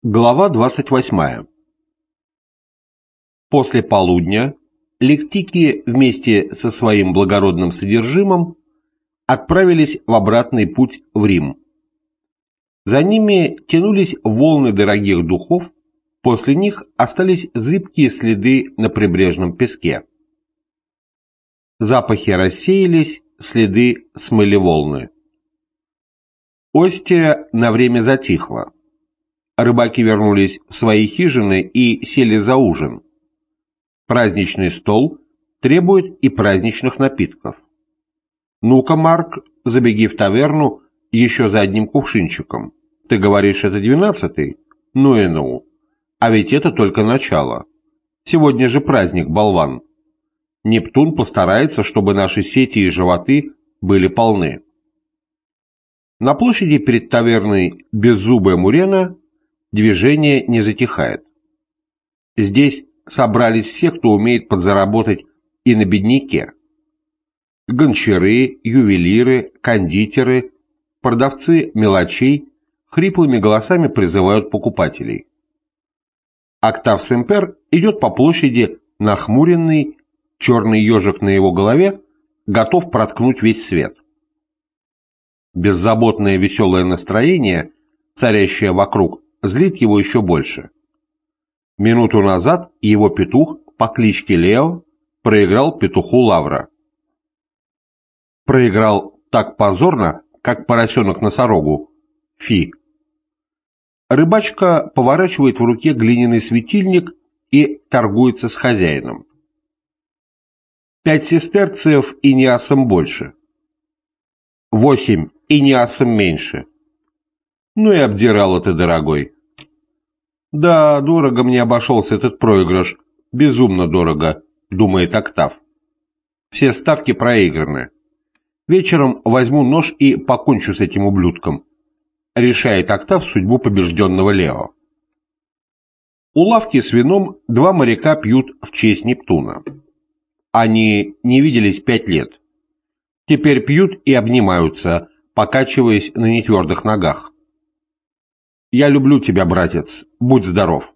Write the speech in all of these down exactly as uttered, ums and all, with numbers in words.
Глава двадцать восьмая. После полудня лектики вместе со своим благородным содержимым отправились в обратный путь в Рим. За ними тянулись волны дорогих духов, после них остались зыбкие следы на прибрежном песке. Запахи рассеялись, следы смыли волны. Остия на время затихла. Рыбаки вернулись в свои хижины и сели за ужин. Праздничный стол требует и праздничных напитков. Ну-ка, Марк, забеги в таверну еще за одним кувшинчиком. Ты говоришь, это двенадцатый? Ну и ну. А ведь это только начало. Сегодня же праздник, болван. Нептун постарается, чтобы наши сети и животы были полны. На площади перед таверной Беззубая Мурена движение не затихает. Здесь собрались все, кто умеет подзаработать и на бедняке. Гончары, ювелиры, кондитеры, продавцы мелочей хриплыми голосами призывают покупателей. Октав Семпер идет по площади нахмуренный, черный ежик на его голове готов проткнуть весь свет. Беззаботное веселое настроение, царящее вокруг, злит его еще больше. Минуту назад его петух по кличке Лео проиграл петуху Лавра. Проиграл так позорно, как поросенок носорогу. Фи. Рыбачка поворачивает в руке глиняный светильник и торгуется с хозяином. Пять сестерциев и неасом больше. Восемь и неасом меньше. Ну и обдирала ты, дорогой. Да, дорого мне обошелся этот проигрыш. Безумно дорого, думает Октав. Все ставки проиграны. Вечером возьму нож и покончу с этим ублюдком. Решает Октав судьбу побежденного Лео. У лавки с вином два моряка пьют в честь Нептуна. Они не виделись пять лет. Теперь пьют и обнимаются, покачиваясь на нетвердых ногах. «Я люблю тебя, братец, будь здоров».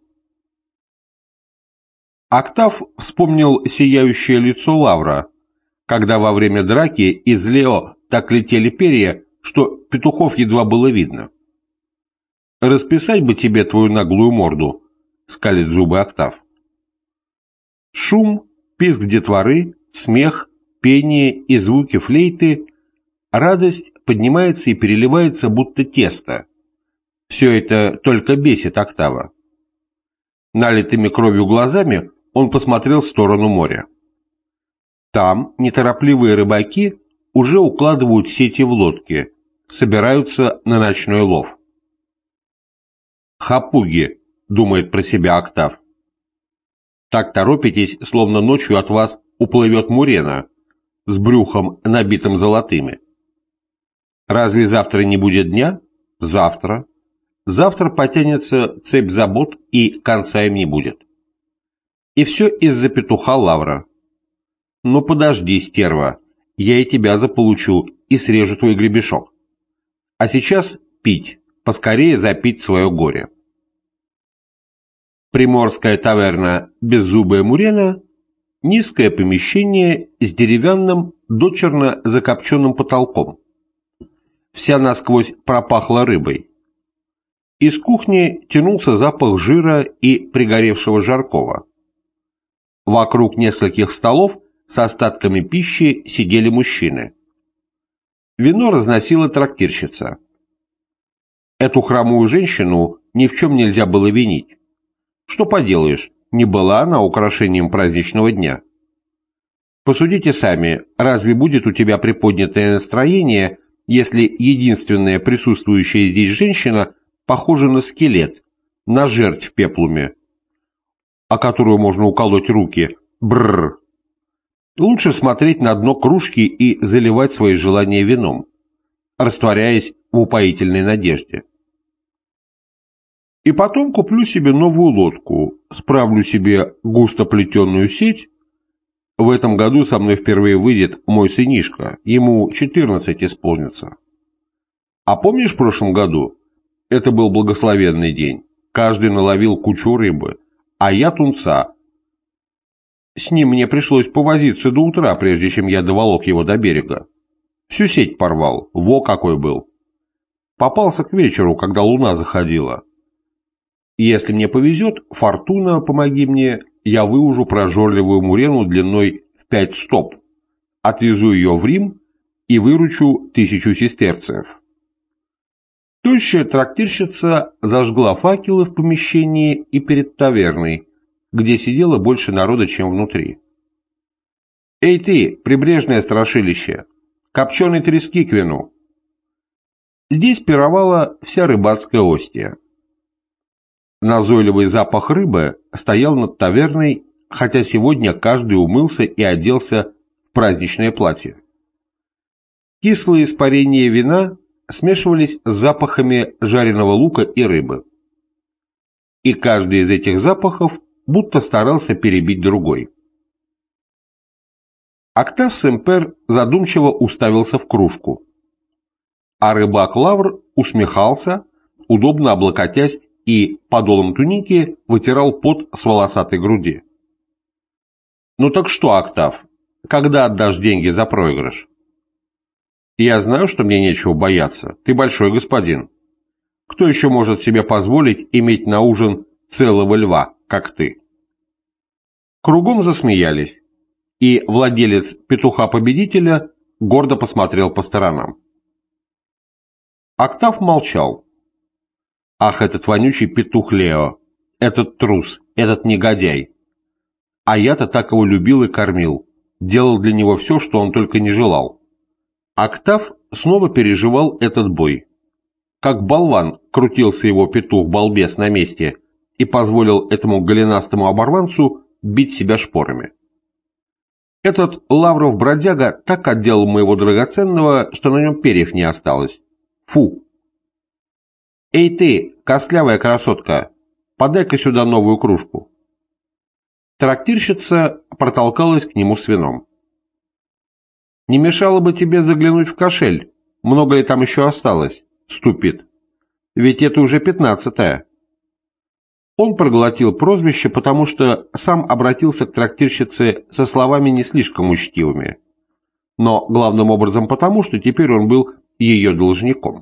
Октав вспомнил сияющее лицо Лавра, когда во время драки из Лео так летели перья, что петухов едва было видно. «Расписать бы тебе твою наглую морду», — скалит зубы Октав. Шум, писк детворы, смех, пение и звуки флейты, радость поднимается и переливается, будто тесто. Все это только бесит Октава. Налитыми кровью глазами он посмотрел в сторону моря. Там неторопливые рыбаки уже укладывают сети в лодки, собираются на ночной лов. «Хапуги», — думает про себя Октав. «Так торопитесь, словно ночью от вас уплывет Мурена с брюхом, набитым золотыми. Разве завтра не будет дня? Завтра. Завтра потянется цепь забот, и конца им не будет. И все из-за петуха Лавра. Ну подожди, стерва, я и тебя заполучу и срежу твой гребешок. А сейчас пить, поскорее запить свое горе». Приморская таверна «Беззубая Мурена» — низкое помещение с деревянным, дочерно закопченным потолком. Вся насквозь пропахла рыбой. Из кухни тянулся запах жира и пригоревшего жаркого. Вокруг нескольких столов с остатками пищи сидели мужчины. Вино разносила трактирщица. Эту хромую женщину ни в чем нельзя было винить. Что поделаешь, не была она украшением праздничного дня. Посудите сами, разве будет у тебя приподнятое настроение, если единственная присутствующая здесь женщина похожа на скелет, на жерть в пеплуме, о которую можно уколоть руки? Бррр. Лучше смотреть на дно кружки и заливать свои желания вином, растворяясь в упоительной надежде. И потом куплю себе новую лодку, справлю себе густо плетеную сеть. В этом году со мной впервые выйдет мой сынишка, ему четырнадцать исполнится. А помнишь в прошлом году? Это был благословенный день. Каждый наловил кучу рыбы, а я тунца. С ним мне пришлось повозиться до утра, прежде чем я доволок его до берега. Всю сеть порвал, во какой был. Попался к вечеру, когда луна заходила. Если мне повезет, фортуна, помоги мне, я выужу прожорливую мурену длиной в пять стоп, отвезу ее в Рим и выручу тысячу сестерцев. Тощая трактирщица зажгла факелы в помещении и перед таверной, где сидело больше народа, чем внутри. «Эй ты, прибрежное страшилище, копченой трески к вину!» Здесь пировала вся рыбацкая остия. Назойливый запах рыбы стоял над таверной, хотя сегодня каждый умылся и оделся в праздничное платье. Кислые испарения вина смешивались с запахами жареного лука и рыбы. И каждый из этих запахов будто старался перебить другой. Октав Сэмпер задумчиво уставился в кружку, а рыбак Лавр усмехался, удобно облокотясь, и подолом туники вытирал пот с волосатой груди. «Ну так что, Октав, когда отдашь деньги за проигрыш?» «Я знаю, что мне нечего бояться. Ты большой господин. Кто еще может себе позволить иметь на ужин целого льва, как ты?» Кругом засмеялись, и владелец петуха-победителя гордо посмотрел по сторонам. Октав молчал. «Ах, этот вонючий петух Лео! Этот трус! Этот негодяй! А я-то так его любил и кормил, делал для него все, что он только не желал». Октав снова переживал этот бой. Как болван крутился его петух-балбес на месте и позволил этому голенастому оборванцу бить себя шпорами. Этот Лавров-бродяга так отделал моего драгоценного, что на нем перьев не осталось. Фу! «Эй ты, костлявая красотка, подай-ка сюда новую кружку». Трактирщица протолкалась к нему с вином. «Не мешало бы тебе заглянуть в кошель, много ли там еще осталось, ступид? Ведь это уже пятнадцатое». Он проглотил прозвище, потому что сам обратился к трактирщице со словами не слишком учтивыми, но главным образом потому, что теперь он был ее должником.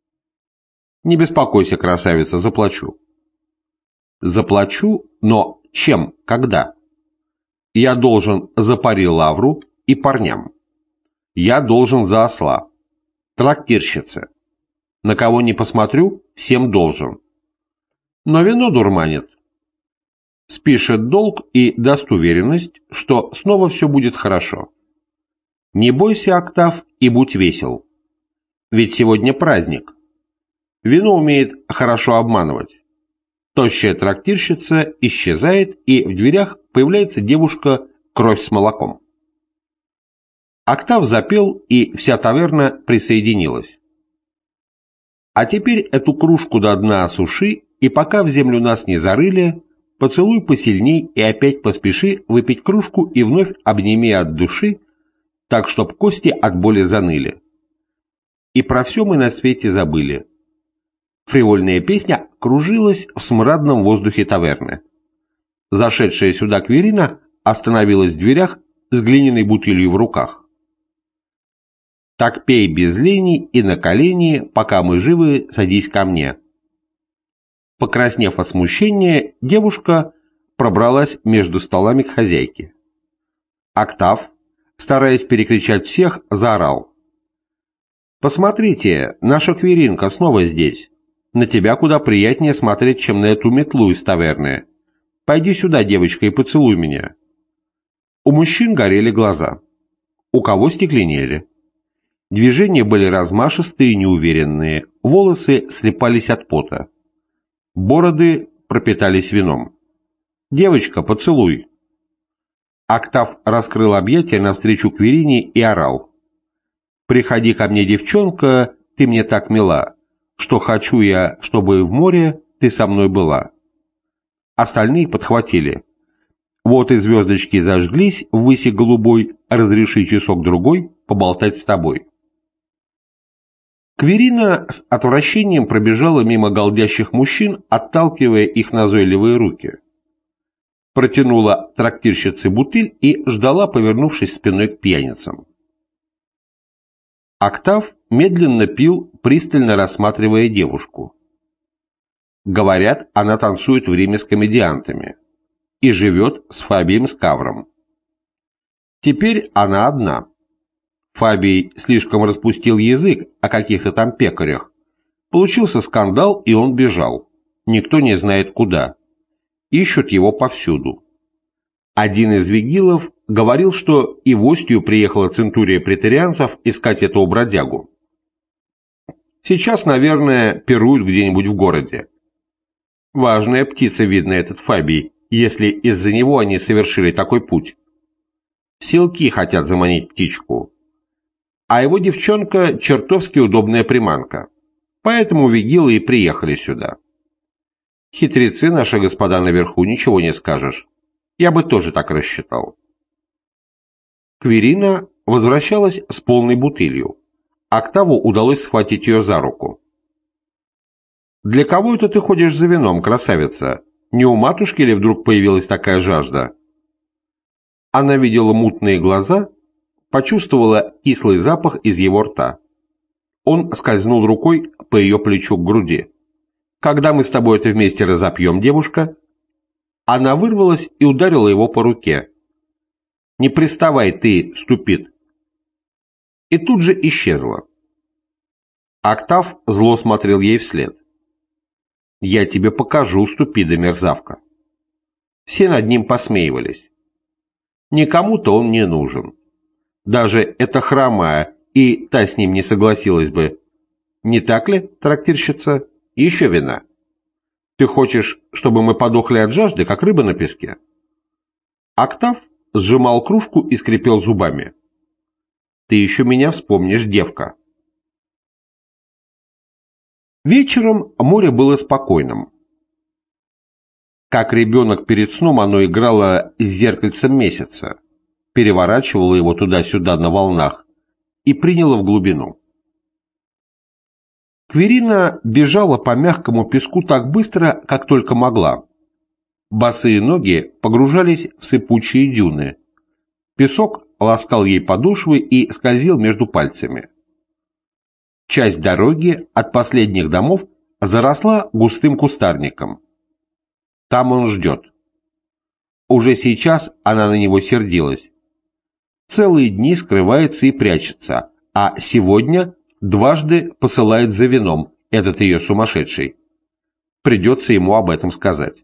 «Не беспокойся, красавица, заплачу». «Заплачу, но чем, когда?» «Я должен за пари Лавру и парням. Я должен за осла. Трактирщице. На кого не посмотрю, всем должен. Но вино дурманит. Спишет долг и даст уверенность, что снова все будет хорошо. Не бойся, Октав, и будь весел. Ведь сегодня праздник. Вино умеет хорошо обманывать». Тощая трактирщица исчезает, и в дверях появляется девушка «Кровь с молоком». Октав запел, и вся таверна присоединилась. «А теперь эту кружку до дна осуши, и пока в землю нас не зарыли, поцелуй посильней и опять поспеши выпить кружку и вновь обними от души, так чтоб кости от боли заныли. И про все мы на свете забыли». Фривольная песня кружилась в смрадном воздухе таверны. Зашедшая сюда Кверина остановилась в дверях с глиняной бутылью в руках. «Так пей без лени и на колени, пока мы живы, садись ко мне». Покраснев от смущения, девушка пробралась между столами к хозяйке. Октав, стараясь перекричать всех, заорал: «Посмотрите, наша Кверинка снова здесь. На тебя куда приятнее смотреть, чем на эту метлу из таверны. Пойди сюда, девочка, и поцелуй меня». У мужчин горели глаза. У кого стекленели. Движения были размашистые и неуверенные, волосы слипались от пота. Бороды пропитались вином. «Девочка, поцелуй». Октав раскрыл объятия навстречу Кверине и орал: «Приходи ко мне, девчонка, ты мне так мила, что хочу я, чтобы в море ты со мной была». Остальные подхватили: «Вот и звездочки зажглись ввыси голубой, разреши часок-другой поболтать с тобой». Кверина с отвращением пробежала мимо галдящих мужчин, отталкивая их назойливые руки. Протянула трактирщице бутыль и ждала, повернувшись спиной к пьяницам. Октав медленно пил, пристально рассматривая девушку. Говорят, она танцует в Риме с комедиантами и живет с Фабием Скавром. Теперь она одна. Фабий слишком распустил язык о каких-то там пекарях. Получился скандал, и он бежал. Никто не знает куда. Ищут его повсюду. Один из вигилов говорил, что и в Остию приехала центурия претарианцев искать этого бродягу. Сейчас, наверное, пируют где-нибудь в городе. Важная птица, видно, этот Фабий, если из-за него они совершили такой путь. В селки хотят заманить птичку. А его девчонка чертовски удобная приманка. Поэтому вигилы и приехали сюда. Хитрецы наши господа наверху, ничего не скажешь. Я бы тоже так рассчитал. Кверина возвращалась с полной бутылью. Октаву удалось схватить ее за руку. «Для кого это ты ходишь за вином, красавица? Не у матушки ли вдруг появилась такая жажда?» Она видела мутные глаза, почувствовала кислый запах из его рта. Он скользнул рукой по ее плечу к груди. «Когда мы с тобой это вместе разопьем, девушка?» Она вырвалась и ударила его по руке. «Не приставай ты, ступид!» И тут же исчезла. Октав зло смотрел ей вслед. «Я тебе покажу, ступида мерзавка!» Все над ним посмеивались. Никому-то он не нужен. Даже эта хромая и та с ним не согласилась бы. Не так ли, трактирщица? Еще вина. Ты хочешь, чтобы мы подохли от жажды, как рыба на песке? Октав сжимал кружку и скрипел зубами. Ты еще меня вспомнишь, девка. Вечером море было спокойным. Как ребенок перед сном оно играло с зеркальцем месяца, переворачивало его туда-сюда на волнах и приняло в глубину. Кверина бежала по мягкому песку так быстро, как только могла. Босые ноги погружались в сыпучие дюны. Песок ласкал ей подошвы и скользил между пальцами. Часть дороги от последних домов заросла густым кустарником. Там он ждет. Уже сейчас она на него сердилась. Целые дни скрывается и прячется, а сегодня дважды посылает за вином этот ее сумасшедший. Придется ему об этом сказать.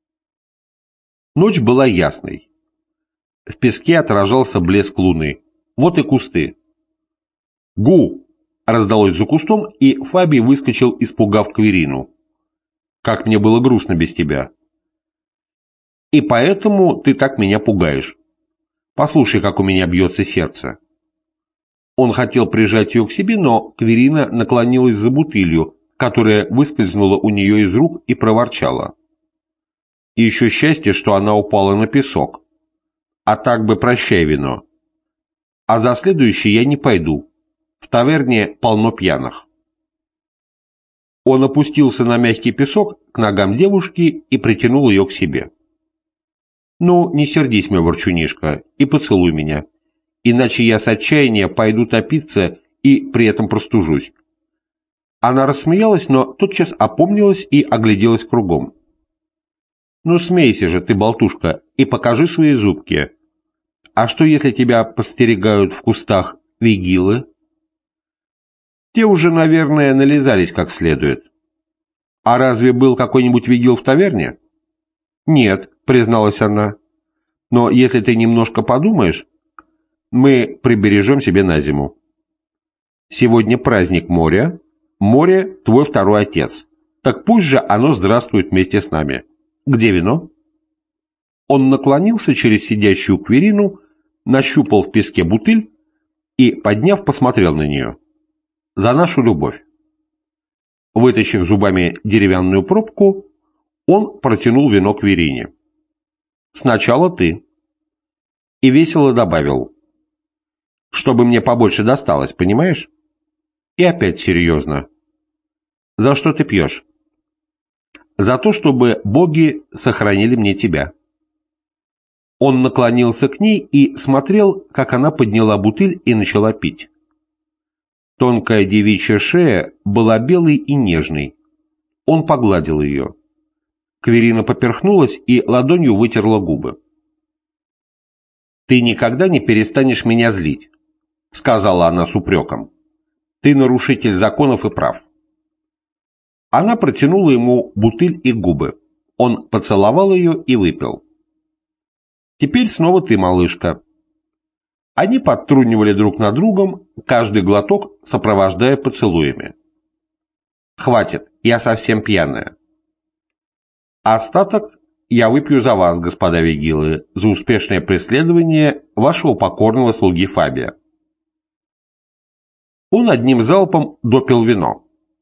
Ночь была ясной. В песке отражался блеск луны. Вот и кусты. «Гу!» раздалось за кустом, и Фабий выскочил, испугав Кверину. «Как мне было грустно без тебя!» «И поэтому ты так меня пугаешь. Послушай, как у меня бьется сердце». Он хотел прижать ее к себе, но Кверина наклонилась за бутылью, которая выскользнула у нее из рук, и проворчала. И еще счастье, что она упала на песок. А так бы прощай вино. А за следующий я не пойду. В таверне полно пьяных. Он опустился на мягкий песок к ногам девушки и притянул ее к себе. «Ну, не сердись, мой ворчунишка, и поцелуй меня, иначе я с отчаяния пойду топиться и при этом простужусь». Она рассмеялась, но тотчас опомнилась и огляделась кругом. «Ну, смейся же ты, болтушка, и покажи свои зубки. А что, если тебя подстерегают в кустах вигилы?» Те уже, наверное, нализались как следует. «А разве был какой-нибудь вигил в таверне?» «Нет», — призналась она. «Но если ты немножко подумаешь, мы прибережем себе на зиму. Сегодня праздник моря. Море — твой второй отец. Так пусть же оно здравствует вместе с нами. Где вино?» Он наклонился через сидящую Кверину, нащупал в песке бутыль и, подняв, посмотрел на нее. «За нашу любовь». Вытащив зубами деревянную пробку, он протянул вино Кверине. «Сначала ты». И весело добавил. «Чтобы мне побольше досталось, понимаешь?» И опять серьезно. За что ты пьешь? За то, чтобы боги сохранили мне тебя. Он наклонился к ней и смотрел, как она подняла бутыль и начала пить. Тонкая девичья шея была белой и нежной. Он погладил ее. Кверина поперхнулась и ладонью вытерла губы. «Ты никогда не перестанешь меня злить», — сказала она с упреком. «Ты нарушитель законов и прав». Она протянула ему бутыль и губы. Он поцеловал ее и выпил. «Теперь снова ты, малышка». Они подтрунивали друг над другом, каждый глоток сопровождая поцелуями. «Хватит, я совсем пьяная». «Остаток я выпью за вас, господа вигилы, за успешное преследование вашего покорного слуги Фабия». Он одним залпом допил вино.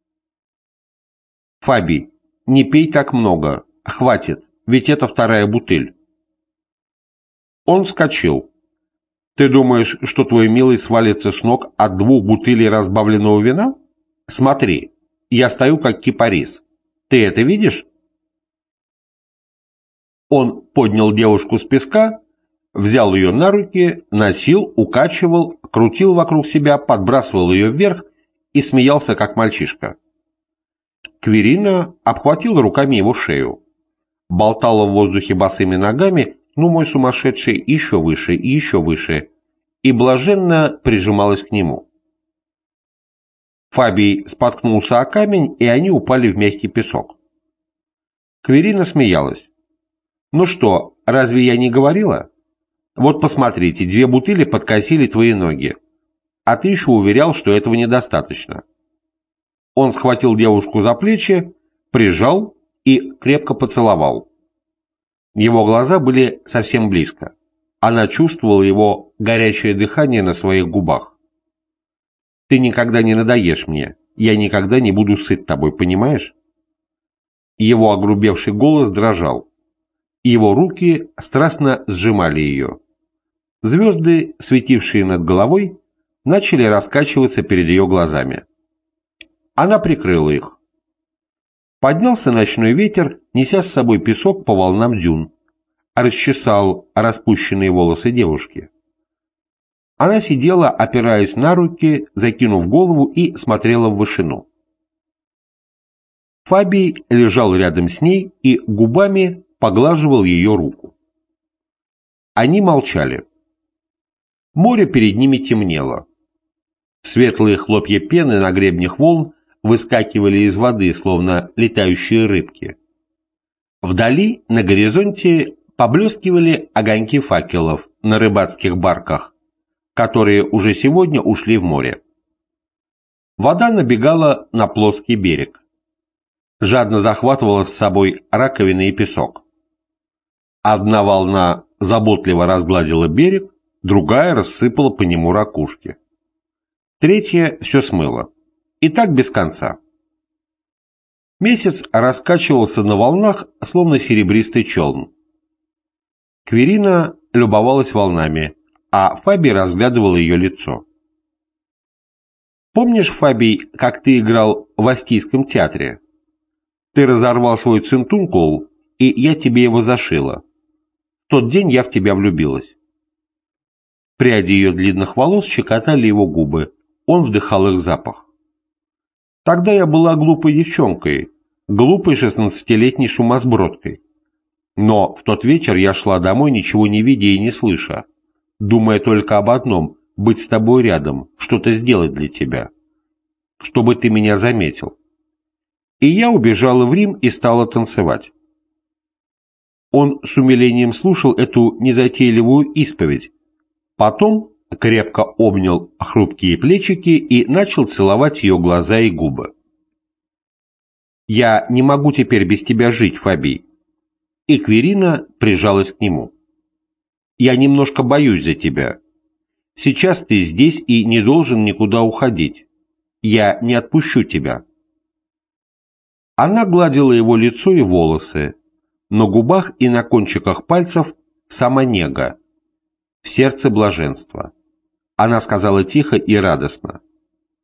«Фабий, не пей так много, хватит, ведь это вторая бутыль». Он вскочил. «Ты думаешь, что твой милый свалится с ног от двух бутылей разбавленного вина? Смотри, я стою как кипарис. Ты это видишь?» Он поднял девушку с песка, взял ее на руки, носил, укачивал, крутил вокруг себя, подбрасывал ее вверх и смеялся, как мальчишка. Кверина обхватила руками его шею, болтала в воздухе босыми ногами, ну, мой сумасшедший, еще выше и еще выше, и блаженно прижималась к нему. Фабий споткнулся о камень, и они упали в мягкий песок. Кверина смеялась. «Ну что, разве я не говорила? Вот посмотрите, две бутыли подкосили твои ноги, а ты еще уверял, что этого недостаточно». Он схватил девушку за плечи, прижал и крепко поцеловал. Его глаза были совсем близко. Она чувствовала его горячее дыхание на своих губах. «Ты никогда не надоешь мне, я никогда не буду сыт тобой, понимаешь?» Его огрубевший голос дрожал. Его руки страстно сжимали ее. Звезды, светившие над головой, начали раскачиваться перед ее глазами. Она прикрыла их. Поднялся ночной ветер, неся с собой песок по волнам дюн, расчесал распущенные волосы девушки. Она сидела, опираясь на руки, закинув голову, и смотрела в вышину. Фабий лежал рядом с ней и губами поглаживал ее руку. Они молчали. Море перед ними темнело. Светлые хлопья пены на гребнях волн выскакивали из воды, словно летающие рыбки. Вдали, на горизонте, поблескивали огоньки факелов на рыбацких барках, которые уже сегодня ушли в море. Вода набегала на плоский берег. Жадно захватывала с собой раковины и песок. Одна волна заботливо разгладила берег, другая рассыпала по нему ракушки. Третья все смыла. И так без конца. Месяц раскачивался на волнах, словно серебристый челн. Кверина любовалась волнами, а Фабий разглядывал ее лицо. «Помнишь, Фабий, как ты играл в Астийском театре? Ты разорвал свой цинтункул, и я тебе его зашила. В тот день я в тебя влюбилась». Пряди ее длинных волос щекотали его губы, он вдыхал их запах. «Тогда я была глупой девчонкой, глупой шестнадцатилетней сумасбродкой. Но в тот вечер я шла домой, ничего не видя и не слыша, думая только об одном — быть с тобой рядом, что-то сделать для тебя, чтобы ты меня заметил. И я убежала в Рим и стала танцевать». Он с умилением слушал эту незатейливую исповедь, потом крепко обнял хрупкие плечики и начал целовать ее глаза и губы. «Я не могу теперь без тебя жить, Фабий». И Кверина прижалась к нему. «Я немножко боюсь за тебя. Сейчас ты здесь и не должен никуда уходить. Я не отпущу тебя». Она гладила его лицо и волосы. На губах и на кончиках пальцев сама нега. В сердце блаженство. Она сказала тихо и радостно: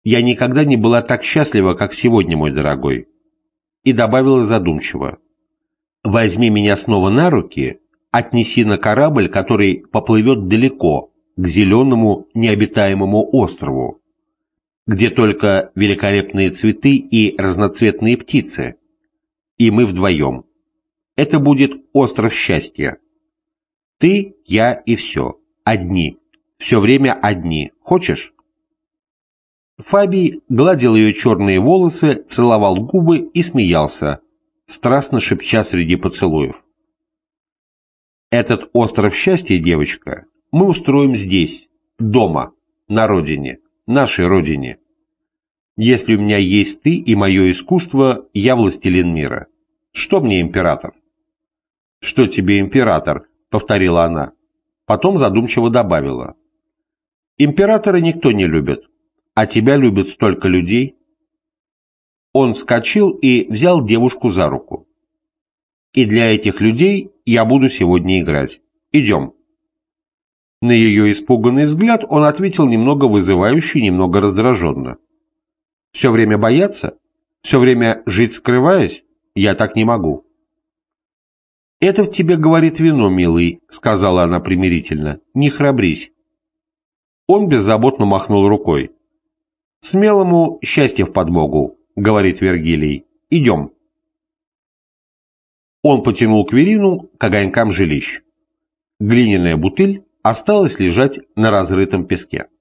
Я никогда не была так счастлива, как сегодня, мой дорогой. И добавила задумчиво. Возьми меня снова на руки, отнеси на корабль, который поплывет далеко, к зеленому необитаемому острову, где только великолепные цветы и разноцветные птицы, и мы вдвоем. Это будет остров счастья. Ты, я и все. Одни. Все время одни. Хочешь? Фабий гладил ее черные волосы, целовал губы и смеялся, страстно шепча среди поцелуев. Этот остров счастья, девочка, мы устроим здесь, дома, на родине, нашей родине. Если у меня есть ты и мое искусство, я властелин мира. Что мне император? Что тебе император? Повторила она. Потом задумчиво добавила. Императора никто не любит, а тебя любит столько людей. Он вскочил и взял девушку за руку. И для этих людей я буду сегодня играть. Идем. На ее испуганный взгляд он ответил немного вызывающе, немного раздраженно. Все время бояться? Все время жить скрываясь? Я так не могу. «Это в тебе говорит вино, милый», — сказала она примирительно. «Не храбрись». Он беззаботно махнул рукой. «Смелому счастье в подмогу», — говорит Вергилий. «Идем». Он потянул Кверину к огонькам жилищ. Глиняная бутыль осталась лежать на разрытом песке.